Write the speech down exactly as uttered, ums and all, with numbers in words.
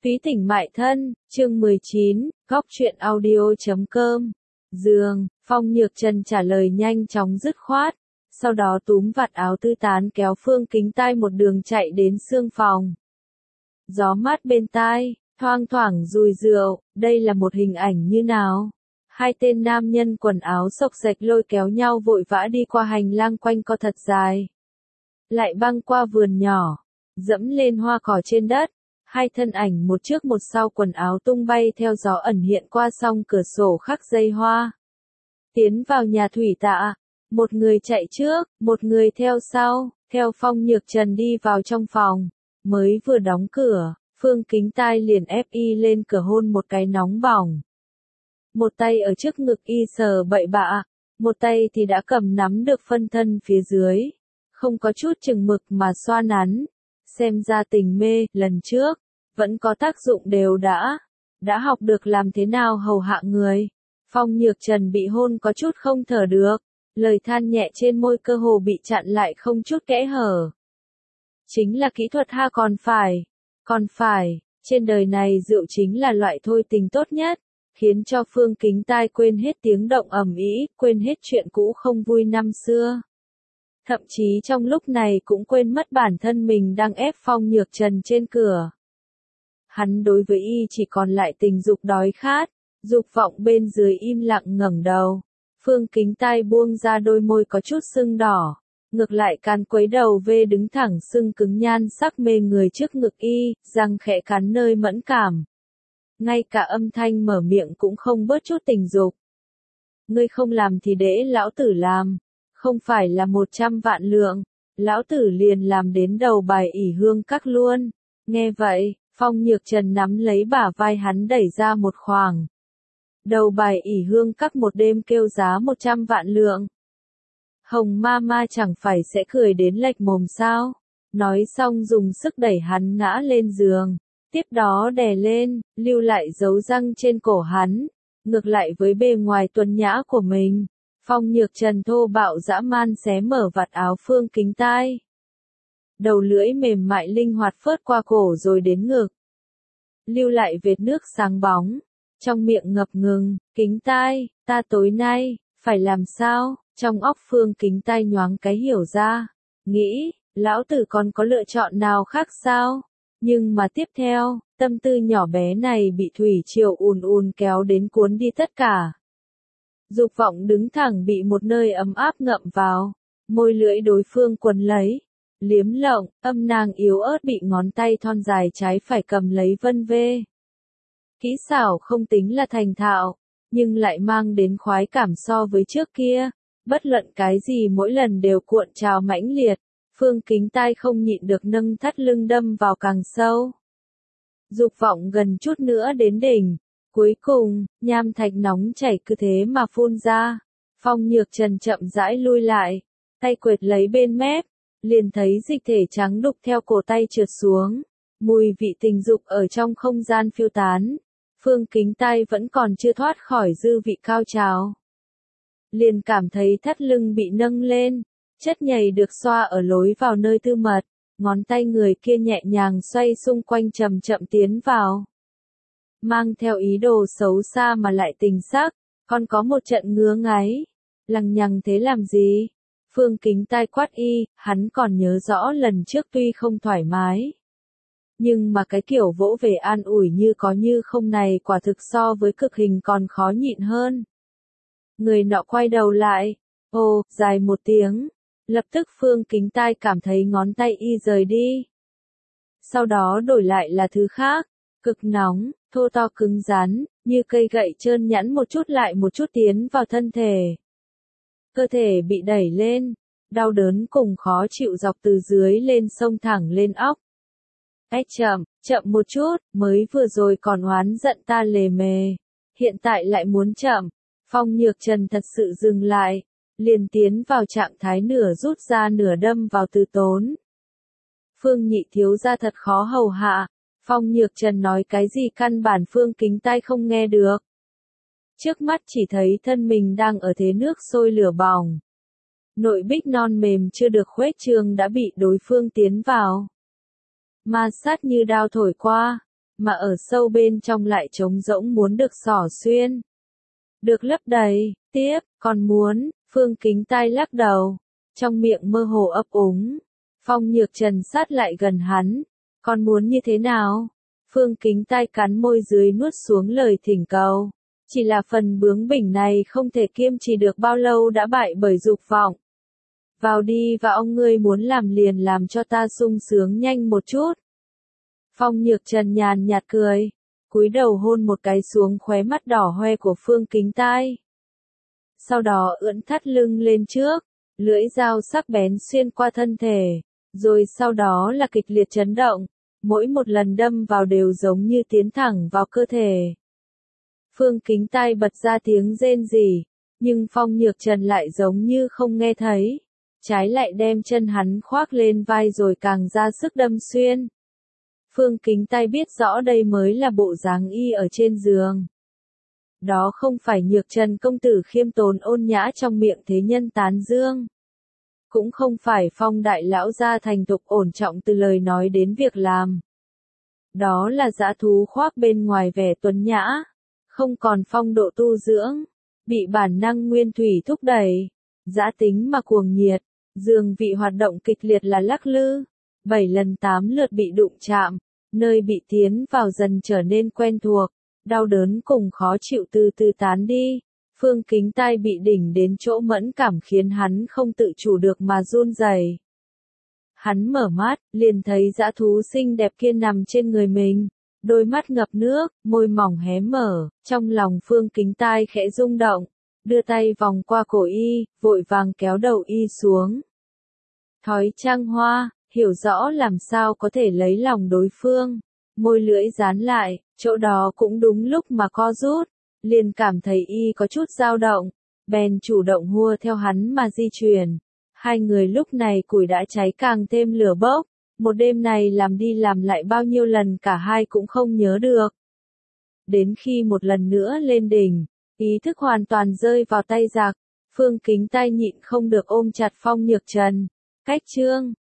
Phí Thỉnh Mại Thân, chương mười chín, góc truyện audio chấm com. Giường, Phong Nhược Trần trả lời nhanh chóng dứt khoát, sau đó túm vạt áo tư tán kéo Phương Kính Tai một đường chạy đến xương phòng. Gió mát bên tai, thoang thoảng dùi rượu, đây là một hình ảnh như nào? Hai tên nam nhân quần áo xộc xệch lôi kéo nhau vội vã đi qua hành lang quanh co thật dài. Lại băng qua vườn nhỏ, dẫm lên hoa cỏ trên đất. Hai thân ảnh một trước một sau quần áo tung bay theo gió ẩn hiện qua song cửa sổ khắc dây hoa. Tiến vào nhà thủy tạ, một người chạy trước, một người theo sau, theo Phong Nhược Trần đi vào trong phòng. Mới vừa đóng cửa, Phương Kính Tai liền ép y lên cửa hôn một cái nóng bỏng. Một tay ở trước ngực y sờ bậy bạ, một tay thì đã cầm nắm được phân thân phía dưới. Không có chút chừng mực mà xoa nắn. Xem ra tình mê, lần trước, vẫn có tác dụng đều đã. Đã học được làm thế nào hầu hạ người. Phong Nhược Trần bị hôn có chút không thở được. Lời than nhẹ trên môi cơ hồ bị chặn lại không chút kẽ hở. Chính là kỹ thuật ha còn phải. Còn phải, trên đời này rượu chính là loại thôi tình tốt nhất. Khiến cho Phương Kính Tai quên hết tiếng động ầm ĩ, quên hết chuyện cũ không vui năm xưa. Thậm chí trong lúc này cũng quên mất bản thân mình đang ép Phong Nhược Trần trên cửa. Hắn đối với y chỉ còn lại tình dục đói khát, dục vọng bên dưới im lặng ngẩng đầu. Phương Kính Tai buông ra đôi môi có chút sưng đỏ, ngược lại cắn quấy đầu vê đứng thẳng sưng cứng nhan sắc mê người trước ngực y, răng khẽ cắn nơi mẫn cảm. Ngay cả âm thanh mở miệng cũng không bớt chút tình dục. Ngươi không làm thì để lão tử làm. Không phải là một trăm vạn lượng, lão tử liền làm đến đầu bài ỷ hương các luôn. Nghe vậy, Phong Nhược Trần nắm lấy bả vai hắn đẩy ra một khoảng. Đầu bài ỷ hương các một đêm kêu giá một trăm vạn lượng. Hồng ma ma chẳng phải sẽ cười đến lệch mồm sao? Nói xong dùng sức đẩy hắn ngã lên giường, tiếp đó đè lên, lưu lại dấu răng trên cổ hắn, ngược lại với bề ngoài tuấn nhã của mình. Phong Nhược Trần thô bạo dã man xé mở vạt áo Phương Kính Tai. Đầu lưỡi mềm mại linh hoạt phớt qua cổ rồi đến ngực. Lưu lại vệt nước sáng bóng. Trong miệng ngập ngừng, Kính Tai, ta tối nay, phải làm sao? Trong óc Phương Kính Tai nhoáng cái hiểu ra. Nghĩ, lão tử còn có lựa chọn nào khác sao? Nhưng mà tiếp theo, tâm tư nhỏ bé này bị thủy triều ùn ùn kéo đến cuốn đi tất cả. Dục vọng đứng thẳng bị một nơi ấm áp ngậm vào, môi lưỡi đối phương quấn lấy, liếm lộng, âm nàng yếu ớt bị ngón tay thon dài trái phải cầm lấy vân vê. Kỹ xảo không tính là thành thạo, nhưng lại mang đến khoái cảm so với trước kia, bất luận cái gì mỗi lần đều cuộn trào mãnh liệt, Phương Kính Tai không nhịn được nâng thắt lưng đâm vào càng sâu. Dục vọng gần chút nữa đến đỉnh. Cuối cùng, nham thạch nóng chảy cứ thế mà phun ra. Phong Nhược Trần chậm rãi lui lại, tay quệt lấy bên mép, liền thấy dịch thể trắng đục theo cổ tay trượt xuống. Mùi vị tình dục ở trong không gian phiêu tán. Phương Kính Tai vẫn còn chưa thoát khỏi dư vị cao trào. Liền cảm thấy thắt lưng bị nâng lên, chất nhầy được xoa ở lối vào nơi tư mật, ngón tay người kia nhẹ nhàng xoay xung quanh chậm chậm tiến vào. Mang theo ý đồ xấu xa mà lại tình sắc, còn có một trận ngứa ngáy. Lằng nhằng thế làm gì? Phương Kính Tai quát y, hắn còn nhớ rõ lần trước tuy không thoải mái. Nhưng mà cái kiểu vỗ về an ủi như có như không này quả thực so với cực hình còn khó nhịn hơn. Người nọ quay đầu lại, ồ, dài một tiếng. Lập tức Phương Kính Tai cảm thấy ngón tay y rời đi. Sau đó đổi lại là thứ khác, cực nóng, thô to cứng rắn, như cây gậy trơn nhẵn một chút lại một chút tiến vào thân thể. Cơ thể bị đẩy lên, đau đớn cùng khó chịu dọc từ dưới lên xông thẳng lên óc. Ếch chậm, chậm một chút, mới vừa rồi còn oán giận ta lề mề, hiện tại lại muốn chậm. Phong Nhược Trần thật sự dừng lại, liền tiến vào trạng thái nửa rút ra nửa đâm vào từ tốn. Phương nhị thiếu gia thật khó hầu hạ. Phong Nhược Trần nói cái gì căn bản Phương Kính Tai không nghe được. Trước mắt chỉ thấy thân mình đang ở thế nước sôi lửa bỏng. Nội bích non mềm chưa được khuếch trương đã bị đối phương tiến vào. Ma sát như đao thổi qua, mà ở sâu bên trong lại trống rỗng muốn được xỏ xuyên. Được lấp đầy, tiếp, còn muốn, Phương Kính Tai lắc đầu, trong miệng mơ hồ ấp úng. Phong Nhược Trần sát lại gần hắn, còn muốn như thế nào? Phương Kính Tai cắn môi dưới nuốt xuống lời thỉnh cầu. Chỉ là phần bướng bỉnh này không thể kiêm trì được bao lâu đã bại bởi dục vọng. Vào đi và ông ngươi muốn làm liền làm cho ta sung sướng nhanh một chút. Phong Nhược Trần nhàn nhạt cười, cúi đầu hôn một cái xuống khóe mắt đỏ hoe của Phương Kính Tai. Sau đó ưỡn thắt lưng lên trước, lưỡi dao sắc bén xuyên qua thân thể, rồi sau đó là kịch liệt chấn động, mỗi một lần đâm vào đều giống như tiến thẳng vào cơ thể. Phương Kính Tai bật ra tiếng rên rỉ, nhưng Phong Nhược Trần lại giống như không nghe thấy, trái lại đem chân hắn khoác lên vai rồi càng ra sức đâm xuyên. Phương Kính Tai biết rõ đây mới là bộ dáng y ở trên giường. Đó không phải Nhược Trần công tử khiêm tốn ôn nhã trong miệng thế nhân tán dương. Cũng không phải Phong đại lão gia thành thục ổn trọng từ lời nói đến việc làm. Đó là dã thú khoác bên ngoài vẻ tuấn nhã, không còn phong độ tu dưỡng, bị bản năng nguyên thủy thúc đẩy, dã tính mà cuồng nhiệt, dương vị hoạt động kịch liệt là lắc lư, bảy lần tám lượt bị đụng chạm, nơi bị tiến vào dần trở nên quen thuộc, đau đớn cùng khó chịu từ từ tán đi. Phương Kính Tai bị đỉnh đến chỗ mẫn cảm khiến hắn không tự chủ được mà run rẩy. Hắn mở mắt, liền thấy dã thú xinh đẹp kia nằm trên người mình, đôi mắt ngập nước, môi mỏng hé mở, trong lòng Phương Kính Tai khẽ rung động, đưa tay vòng qua cổ y, vội vàng kéo đầu y xuống. Thói trăng hoa, hiểu rõ làm sao có thể lấy lòng đối phương, môi lưỡi dán lại, chỗ đó cũng đúng lúc mà co rút, liền cảm thấy y có chút dao động, bèn chủ động hua theo hắn mà di chuyển. Hai người lúc này củi đã cháy càng thêm lửa bốc, một đêm này làm đi làm lại bao nhiêu lần cả hai cũng không nhớ được. Đến khi một lần nữa lên đỉnh, ý thức hoàn toàn rơi vào tay giặc, Phương Kính Tai nhịn không được ôm chặt Phong Nhược Trần. Cách chương